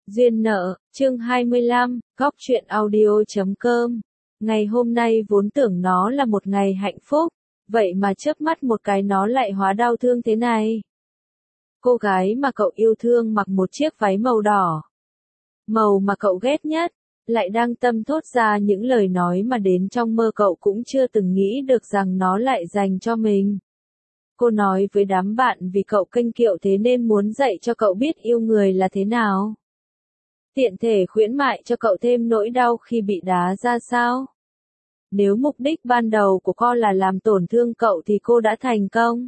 Duyên nợ, chương 25, góc truyện audio.com. Ngày hôm nay vốn tưởng nó là một ngày hạnh phúc, vậy mà chớp mắt một cái nó lại hóa đau thương thế này. Cô gái mà cậu yêu thương mặc một chiếc váy màu đỏ, màu mà cậu ghét nhất, lại đang tâm thốt ra những lời nói mà đến trong mơ cậu cũng chưa từng nghĩ được rằng nó lại dành cho mình. Cô nói với đám bạn vì cậu kênh kiệu thế nên muốn dạy cho cậu biết yêu người là thế nào. Tiện thể khuyến mại cho cậu thêm nỗi đau khi bị đá ra sao? Nếu mục đích ban đầu của cô là làm tổn thương cậu thì cô đã thành công.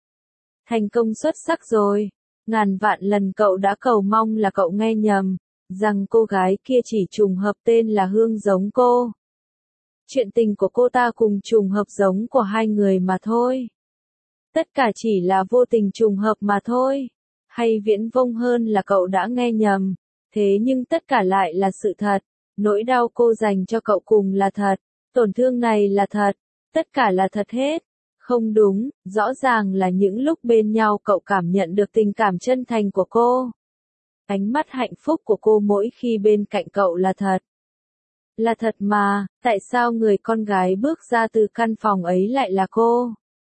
Thành công xuất sắc rồi. Ngàn vạn lần cậu đã cầu mong là cậu nghe nhầm, rằng cô gái kia chỉ trùng hợp tên là Hương giống cô. Chuyện tình của cô ta cùng trùng hợp giống của hai người mà thôi. Tất cả chỉ là vô tình trùng hợp mà thôi. Hay viễn vông hơn là cậu đã nghe nhầm. Thế nhưng tất cả lại là sự thật, nỗi đau cô dành cho cậu cùng là thật, tổn thương này là thật, tất cả là thật hết. Không đúng, rõ ràng là những lúc bên nhau cậu cảm nhận được tình cảm chân thành của cô. Ánh mắt hạnh phúc của cô mỗi khi bên cạnh cậu là thật. Là thật mà, tại sao người con gái bước ra từ căn phòng ấy lại là cô?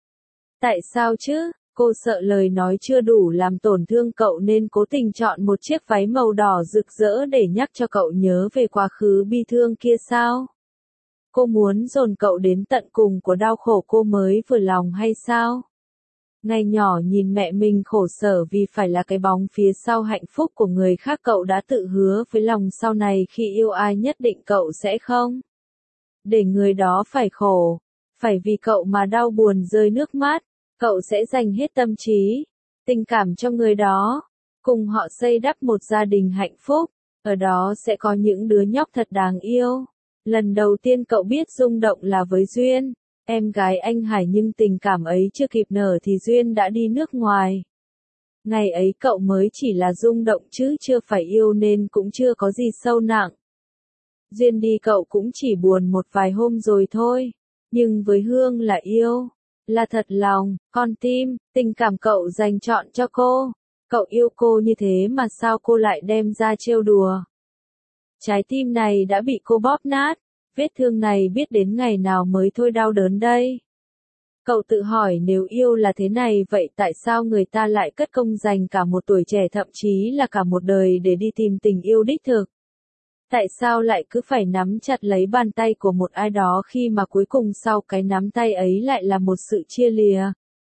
Tại sao chứ? Cô sợ lời nói chưa đủ làm tổn thương cậu nên cố tình chọn một chiếc váy màu đỏ rực rỡ để nhắc cho cậu nhớ về quá khứ bi thương kia sao? Cô muốn dồn cậu đến tận cùng của đau khổ cô mới vừa lòng hay sao? Ngày nhỏ nhìn mẹ mình khổ sở vì phải là cái bóng phía sau hạnh phúc của người khác, cậu đã tự hứa với lòng sau này khi yêu ai nhất định cậu sẽ không để người đó phải khổ, phải vì cậu mà đau buồn rơi nước mắt. Cậu sẽ dành hết tâm trí, tình cảm cho người đó, cùng họ xây đắp một gia đình hạnh phúc, ở đó sẽ có những đứa nhóc thật đáng yêu. Lần đầu tiên cậu biết rung động là với Duyên, em gái anh Hải, nhưng tình cảm ấy chưa kịp nở thì Duyên đã đi nước ngoài. Ngày ấy cậu mới chỉ là rung động chứ chưa phải yêu nên cũng chưa có gì sâu nặng. Duyên đi cậu cũng chỉ buồn một vài hôm rồi thôi, nhưng với Hương là yêu. Là thật lòng, con tim, tình cảm cậu dành trọn cho cô. Cậu yêu cô như thế mà sao cô lại đem ra trêu đùa? Trái tim này đã bị cô bóp nát, vết thương này biết đến ngày nào mới thôi đau đớn đây. Cậu tự hỏi nếu yêu là thế này vậy tại sao người ta lại cất công dành cả một tuổi trẻ thậm chí là cả một đời để đi tìm tình yêu đích thực? Tại sao lại cứ phải nắm chặt lấy bàn tay của một ai đó khi mà cuối cùng sau cái nắm tay ấy lại là một sự chia lìa?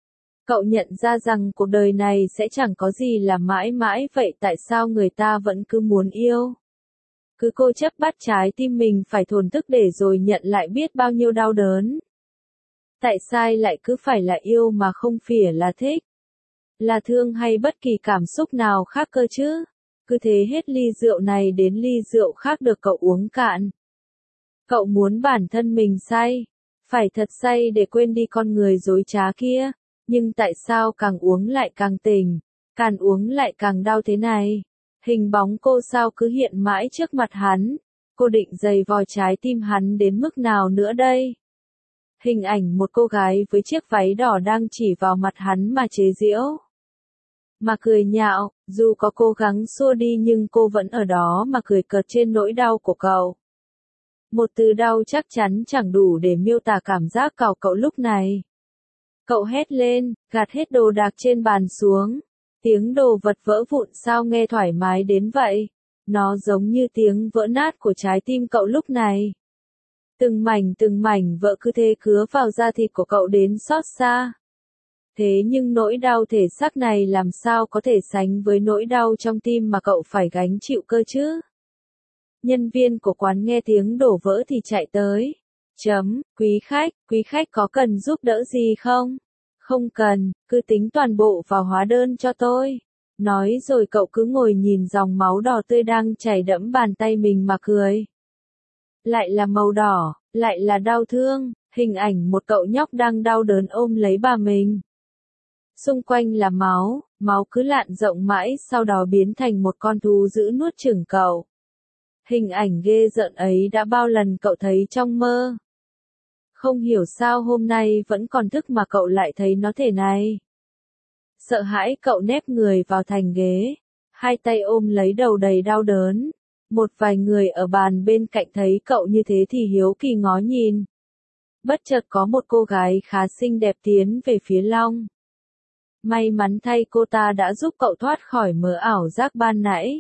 Cậu nhận ra rằng cuộc đời này sẽ chẳng có gì là mãi mãi vậy tại sao người ta vẫn cứ muốn yêu? Cứ cố chấp bắt trái tim mình phải thổn thức để rồi nhận lại biết bao nhiêu đau đớn. Tại sao lại cứ phải là yêu mà không phỉa là thích? Là thương hay bất kỳ cảm xúc nào khác cơ chứ? Cứ thế hết ly rượu này đến ly rượu khác được cậu uống cạn. Cậu muốn bản thân mình say, phải thật say để quên đi con người dối trá kia, nhưng tại sao càng uống lại càng tỉnh, càng uống lại càng đau thế này? Hình bóng cô sao cứ hiện mãi trước mặt hắn, cô định giày vò trái tim hắn đến mức nào nữa đây? Hình ảnh một cô gái với chiếc váy đỏ đang chỉ vào mặt hắn mà chế giễu. Mà cười nhạo, dù có cố gắng xua đi nhưng cô vẫn ở đó mà cười cợt trên nỗi đau của cậu. Một từ đau chắc chắn chẳng đủ để miêu tả cảm giác của cậu lúc này. Cậu hét lên, gạt hết đồ đạc trên bàn xuống. Tiếng đồ vật vỡ vụn sao nghe thoải mái đến vậy? Nó giống như tiếng vỡ nát của trái tim cậu lúc này. Từng mảnh vỡ cứ thế cứa vào da thịt của cậu đến xót xa. Thế nhưng nỗi đau thể xác này làm sao có thể sánh với nỗi đau trong tim mà cậu phải gánh chịu cơ chứ? Nhân viên của quán nghe tiếng đổ vỡ thì chạy tới. Quý khách có cần giúp đỡ gì không? Không cần, cứ tính toàn bộ vào hóa đơn cho tôi. Nói rồi cậu cứ ngồi nhìn dòng máu đỏ tươi đang chảy đẫm bàn tay mình mà cười. Lại là màu đỏ, lại là đau thương, hình ảnh một cậu nhóc đang đau đớn ôm lấy bà mình. Xung quanh là máu cứ lạn rộng mãi sau đó biến thành một con thú dữ nuốt chửng cậu. Hình ảnh ghê rợn ấy đã bao lần cậu thấy trong mơ. Không hiểu sao hôm nay vẫn còn thức mà cậu lại thấy nó thế này. Sợ hãi cậu nép người vào thành ghế. hai tay ôm lấy đầu đầy đau đớn. Một vài người ở bàn bên cạnh thấy cậu như thế thì hiếu kỳ ngó nhìn. Bất chợt có một cô gái khá xinh đẹp tiến về phía Long. May mắn thay cô ta đã giúp cậu thoát khỏi mớ ảo giác ban nãy.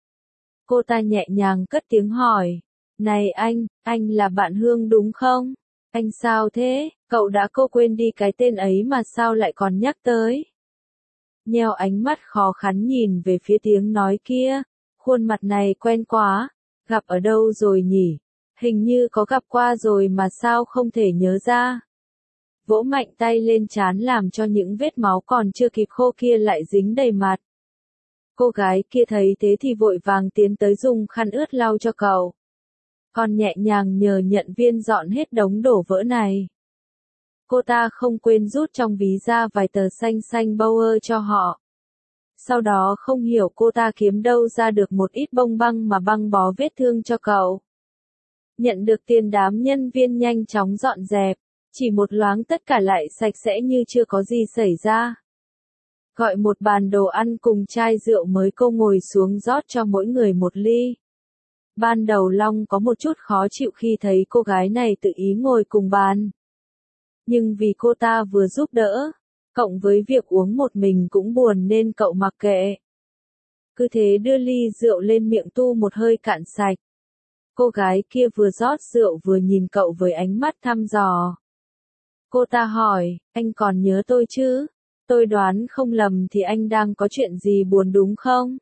Cô ta nhẹ nhàng cất tiếng hỏi. Này anh là bạn Hương đúng không? Anh sao thế? Cậu đã quên đi cái tên ấy mà sao lại còn nhắc tới? Nheo ánh mắt khó khăn nhìn về phía tiếng nói kia. Khuôn mặt này quen quá. Gặp ở đâu rồi nhỉ? Hình như có gặp qua rồi mà sao không thể nhớ ra. Vỗ mạnh tay lên trán làm cho những vết máu còn chưa kịp khô kia lại dính đầy mặt. Cô gái kia thấy thế thì vội vàng tiến tới dùng khăn ướt lau cho cậu. Còn nhẹ nhàng nhờ nhận viên dọn hết đống đổ vỡ này. Cô ta không quên rút trong ví ra vài tờ xanh Bauer cho họ. Sau đó không hiểu cô ta kiếm đâu ra được một ít bông băng mà băng bó vết thương cho cậu. Nhận được tiền đám nhân viên nhanh chóng dọn dẹp. Chỉ một loáng tất cả lại sạch sẽ như chưa có gì xảy ra. Gọi một bàn đồ ăn cùng chai rượu mới cô ngồi xuống rót cho mỗi người một ly. Ban đầu Long có một chút khó chịu khi thấy cô gái này tự ý ngồi cùng bàn. Nhưng vì cô ta vừa giúp đỡ, cộng với việc uống một mình cũng buồn nên cậu mặc kệ. Cứ thế đưa ly rượu lên miệng tu một hơi cạn sạch. Cô gái kia vừa rót rượu vừa nhìn cậu với ánh mắt thăm dò. Cô ta hỏi, anh còn nhớ tôi chứ? Tôi đoán không lầm thì anh đang có chuyện gì buồn đúng không?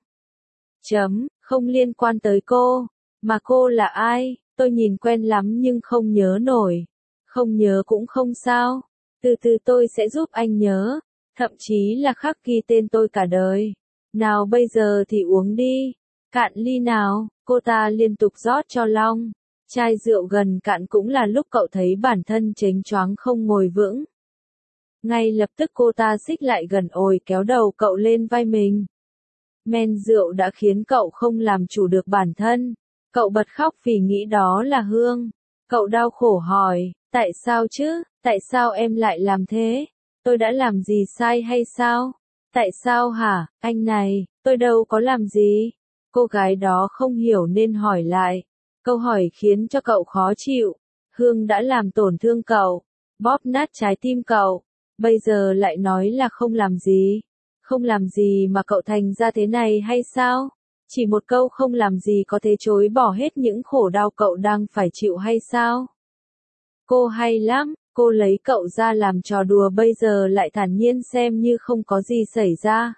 Không liên quan tới cô. Mà cô là ai? Tôi nhìn quen lắm nhưng không nhớ nổi. Không nhớ cũng không sao. Từ từ tôi sẽ giúp anh nhớ. Thậm chí là khắc ghi tên tôi cả đời. Nào bây giờ thì uống đi. Cạn ly nào, cô ta liên tục rót cho Long. Chai rượu gần cạn cũng là lúc cậu thấy bản thân chếnh choáng không ngồi vững. Ngay lập tức cô ta xích lại gần ồi kéo đầu cậu lên vai mình. Men rượu đã khiến cậu không làm chủ được bản thân. Cậu bật khóc vì nghĩ đó là Hương. Cậu đau khổ hỏi, tại sao chứ, tại sao em lại làm thế? Tôi đã làm gì sai hay sao? Tại sao hả, anh này, tôi đâu có làm gì? Cô gái đó không hiểu nên hỏi lại. Câu hỏi khiến cho cậu khó chịu. Hương đã làm tổn thương cậu, bóp nát trái tim cậu. Bây giờ lại nói là không làm gì. Không làm gì mà cậu thành ra thế này hay sao? Chỉ một câu không làm gì có thể chối bỏ hết những khổ đau cậu đang phải chịu hay sao? Cô hay lắm, cô lấy cậu ra làm trò đùa bây giờ lại thản nhiên xem như không có gì xảy ra.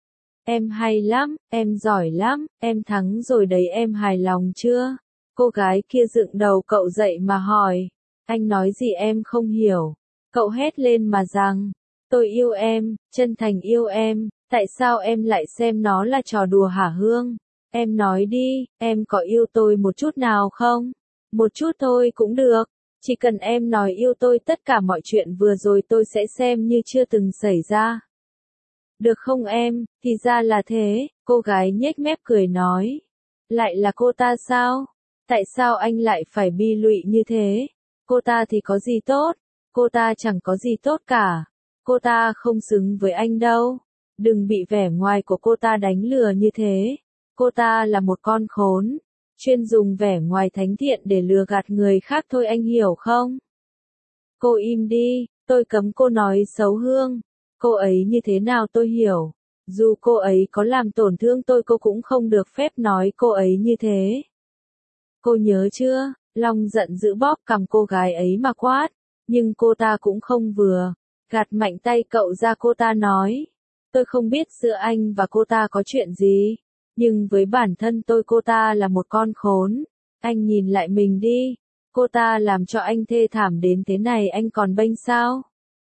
Em hay lắm, em giỏi lắm, em thắng rồi đấy, em hài lòng chưa? Cô gái kia dựng đầu cậu dậy mà hỏi. Anh nói gì em không hiểu. Cậu hét lên mà rằng. Tôi yêu em, chân thành yêu em, tại sao em lại xem nó là trò đùa hả Hương? Em nói đi, em có yêu tôi một chút nào không? Một chút thôi cũng được. Chỉ cần em nói yêu tôi tất cả mọi chuyện vừa rồi tôi sẽ xem như chưa từng xảy ra. Được không em, thì ra là thế, cô gái nhếch mép cười nói. Lại là cô ta sao? Tại sao anh lại phải bi lụy như thế? Cô ta thì có gì tốt? Cô ta chẳng có gì tốt cả. Cô ta không xứng với anh đâu. Đừng bị vẻ ngoài của cô ta đánh lừa như thế. Cô ta là một con khốn. Chuyên dùng vẻ ngoài thánh thiện để lừa gạt người khác thôi, anh hiểu không? Cô im đi, tôi cấm cô nói xấu Hương. Cô ấy như thế nào tôi hiểu. Dù cô ấy có làm tổn thương tôi cô cũng không được phép nói cô ấy như thế. Cô nhớ chưa? Long giận dữ bóp cằm cô gái ấy mà quát. Nhưng cô ta cũng không vừa. Gạt mạnh tay cậu ra, cô ta nói. Tôi không biết giữa anh và cô ta có chuyện gì. Nhưng với bản thân tôi cô ta là một con khốn. Anh nhìn lại mình đi. Cô ta làm cho anh thê thảm đến thế này anh còn bênh sao?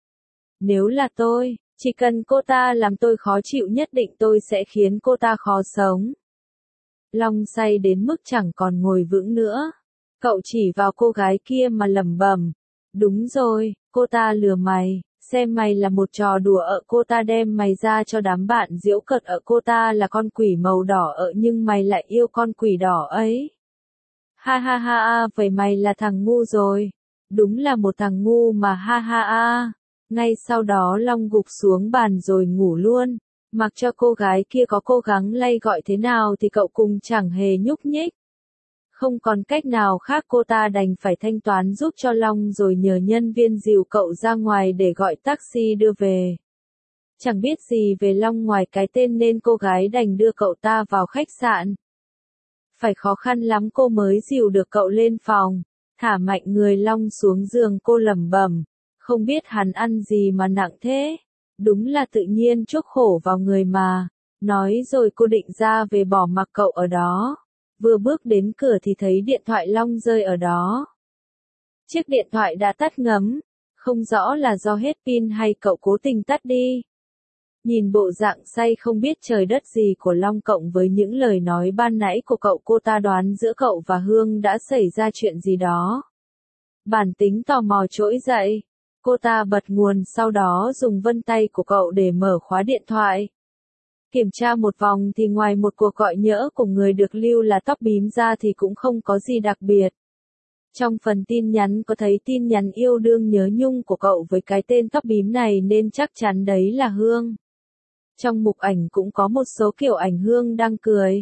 Nếu là tôi, chỉ cần cô ta làm tôi khó chịu nhất định tôi sẽ khiến cô ta khó sống. Long say đến mức chẳng còn ngồi vững nữa. Cậu chỉ vào cô gái kia mà lẩm bẩm. Đúng rồi, cô ta lừa mày. Xem mày là một trò đùa cô ta đem mày ra cho đám bạn giễu cợt cô ta là con quỷ màu đỏ nhưng mày lại yêu con quỷ đỏ ấy. Ha ha ha vậy mày là thằng ngu rồi. Đúng là một thằng ngu mà ha ha ha. Ngay sau đó Long gục xuống bàn rồi ngủ luôn. Mặc cho cô gái kia có cố gắng lay gọi thế nào thì cậu cũng chẳng hề nhúc nhích. Không còn cách nào khác, cô ta đành phải thanh toán giúp cho Long rồi nhờ nhân viên dìu cậu ra ngoài để gọi taxi đưa về. Chẳng biết gì về Long ngoài cái tên nên cô gái đành đưa cậu ta vào khách sạn. Phải khó khăn lắm cô mới dìu được cậu lên phòng, thả mạnh người Long xuống giường. Cô lẩm bẩm, không biết hắn ăn gì mà nặng thế, đúng là tự nhiên chuốc khổ vào người mà. Nói rồi cô định ra về bỏ mặc cậu ở đó. Vừa bước đến cửa thì thấy điện thoại Long rơi ở đó. Chiếc điện thoại đã tắt ngấm, không rõ là do hết pin hay cậu cố tình tắt đi. Nhìn bộ dạng say không biết trời đất gì của Long cộng với những lời nói ban nãy của cậu, cô ta đoán giữa cậu và Hương đã xảy ra chuyện gì đó. Bản tính tò mò trỗi dậy, cô ta bật nguồn sau đó dùng vân tay của cậu để mở khóa điện thoại. Kiểm tra một vòng thì ngoài một cuộc gọi nhỡ của người được lưu là tóc bím ra thì cũng không có gì đặc biệt. Trong phần tin nhắn có thấy tin nhắn yêu đương nhớ nhung của cậu với cái tên tóc bím này nên chắc chắn đấy là Hương. Trong mục ảnh cũng có một số kiểu ảnh Hương đang cười,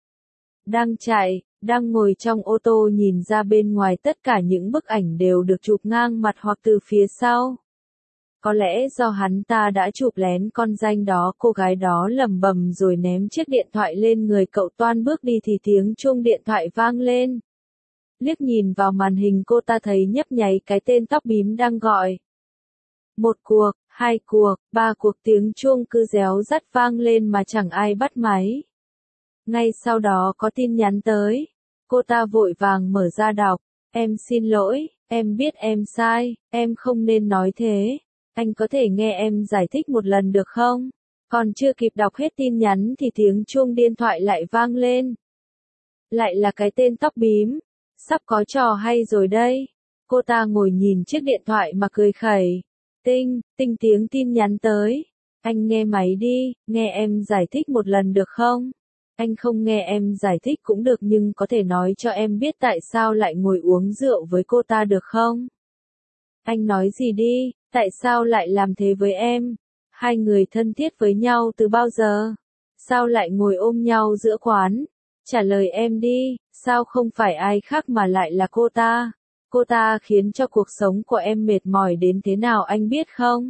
đang chạy, đang ngồi trong ô tô nhìn ra bên ngoài, tất cả những bức ảnh đều được chụp ngang mặt hoặc từ phía sau. Có lẽ do hắn ta đã chụp lén con danh đó. Cô gái đó lẩm bẩm rồi ném chiếc điện thoại lên người cậu, toan bước đi thì tiếng chuông điện thoại vang lên. Liếc nhìn vào màn hình cô ta thấy nhấp nháy cái tên tóc bím đang gọi. Một cuộc, hai cuộc, ba cuộc, tiếng chuông cứ réo rắt vang lên mà chẳng ai bắt máy. Ngay sau đó có tin nhắn tới. Cô ta vội vàng mở ra đọc. Em xin lỗi, em biết em sai, em không nên nói thế. Anh có thể nghe em giải thích một lần được không? Còn chưa kịp đọc hết tin nhắn thì tiếng chuông điện thoại lại vang lên. Lại là cái tên tóc bím. Sắp có trò hay rồi đây. Cô ta ngồi nhìn chiếc điện thoại mà cười khẩy. Tinh, tinh, tiếng tin nhắn tới. Anh nghe máy đi, nghe em giải thích một lần được không? Anh không nghe em giải thích cũng được nhưng có thể nói cho em biết tại sao lại ngồi uống rượu với cô ta được không? Anh nói gì đi, tại sao lại làm thế với em? Hai người thân thiết với nhau từ bao giờ? Sao lại ngồi ôm nhau giữa quán? Trả lời em đi, sao không phải ai khác mà lại là cô ta? Cô ta khiến cho cuộc sống của em mệt mỏi đến thế nào anh biết không?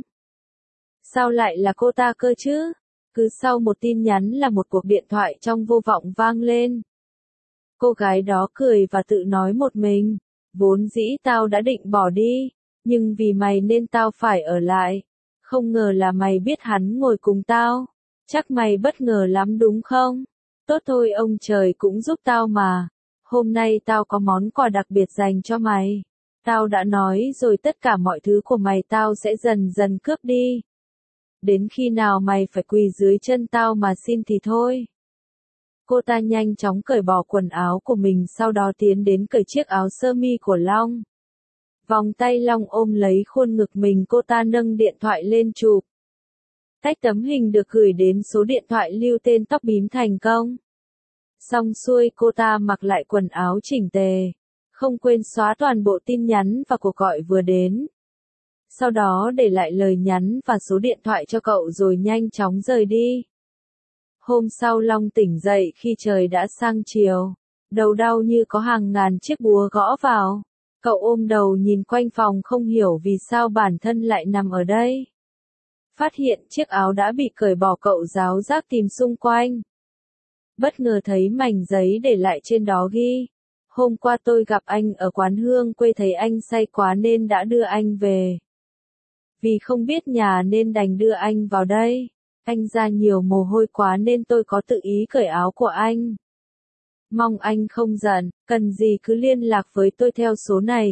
Sao lại là cô ta cơ chứ? Cứ sau một tin nhắn là một cuộc điện thoại trong vô vọng vang lên. Cô gái đó cười và tự nói một mình, vốn dĩ tao đã định bỏ đi, nhưng vì mày nên tao phải ở lại. Không ngờ là mày biết hắn ngồi cùng tao. Chắc mày bất ngờ lắm đúng không? Tốt thôi, ông trời cũng giúp tao mà. Hôm nay tao có món quà đặc biệt dành cho mày. Tao đã nói rồi, tất cả mọi thứ của mày tao sẽ dần dần cướp đi. Đến khi nào mày phải quỳ dưới chân tao mà xin thì thôi. Cô ta nhanh chóng cởi bỏ quần áo của mình, sau đó tiến đến cởi chiếc áo sơ mi của Long. Vòng tay Long ôm lấy khuôn ngực mình, cô ta nâng điện thoại lên chụp. Tách tấm hình được gửi đến số điện thoại lưu tên tóc bím thành công. Xong xuôi cô ta mặc lại quần áo chỉnh tề, không quên xóa toàn bộ tin nhắn và cuộc gọi vừa đến. Sau đó để lại lời nhắn và số điện thoại cho cậu rồi nhanh chóng rời đi. Hôm sau Long tỉnh dậy khi trời đã sang chiều, đầu đau như có hàng ngàn chiếc búa gõ vào. Cậu ôm đầu nhìn quanh phòng không hiểu vì sao bản thân lại nằm ở đây. Phát hiện chiếc áo đã bị cởi bỏ, cậu ráo rác tìm xung quanh. Bất ngờ thấy mảnh giấy để lại trên đó ghi: hôm qua tôi gặp anh ở quán Hương quê, thấy anh say quá nên đã đưa anh về. Vì không biết nhà nên đành đưa anh vào đây. Anh ra nhiều mồ hôi quá nên tôi có tự ý cởi áo của anh. Mong anh không giận, cần gì cứ liên lạc với tôi theo số này,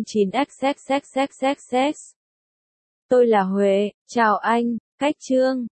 09xxxxxx. Tôi là Huệ, chào anh, Cách Trương.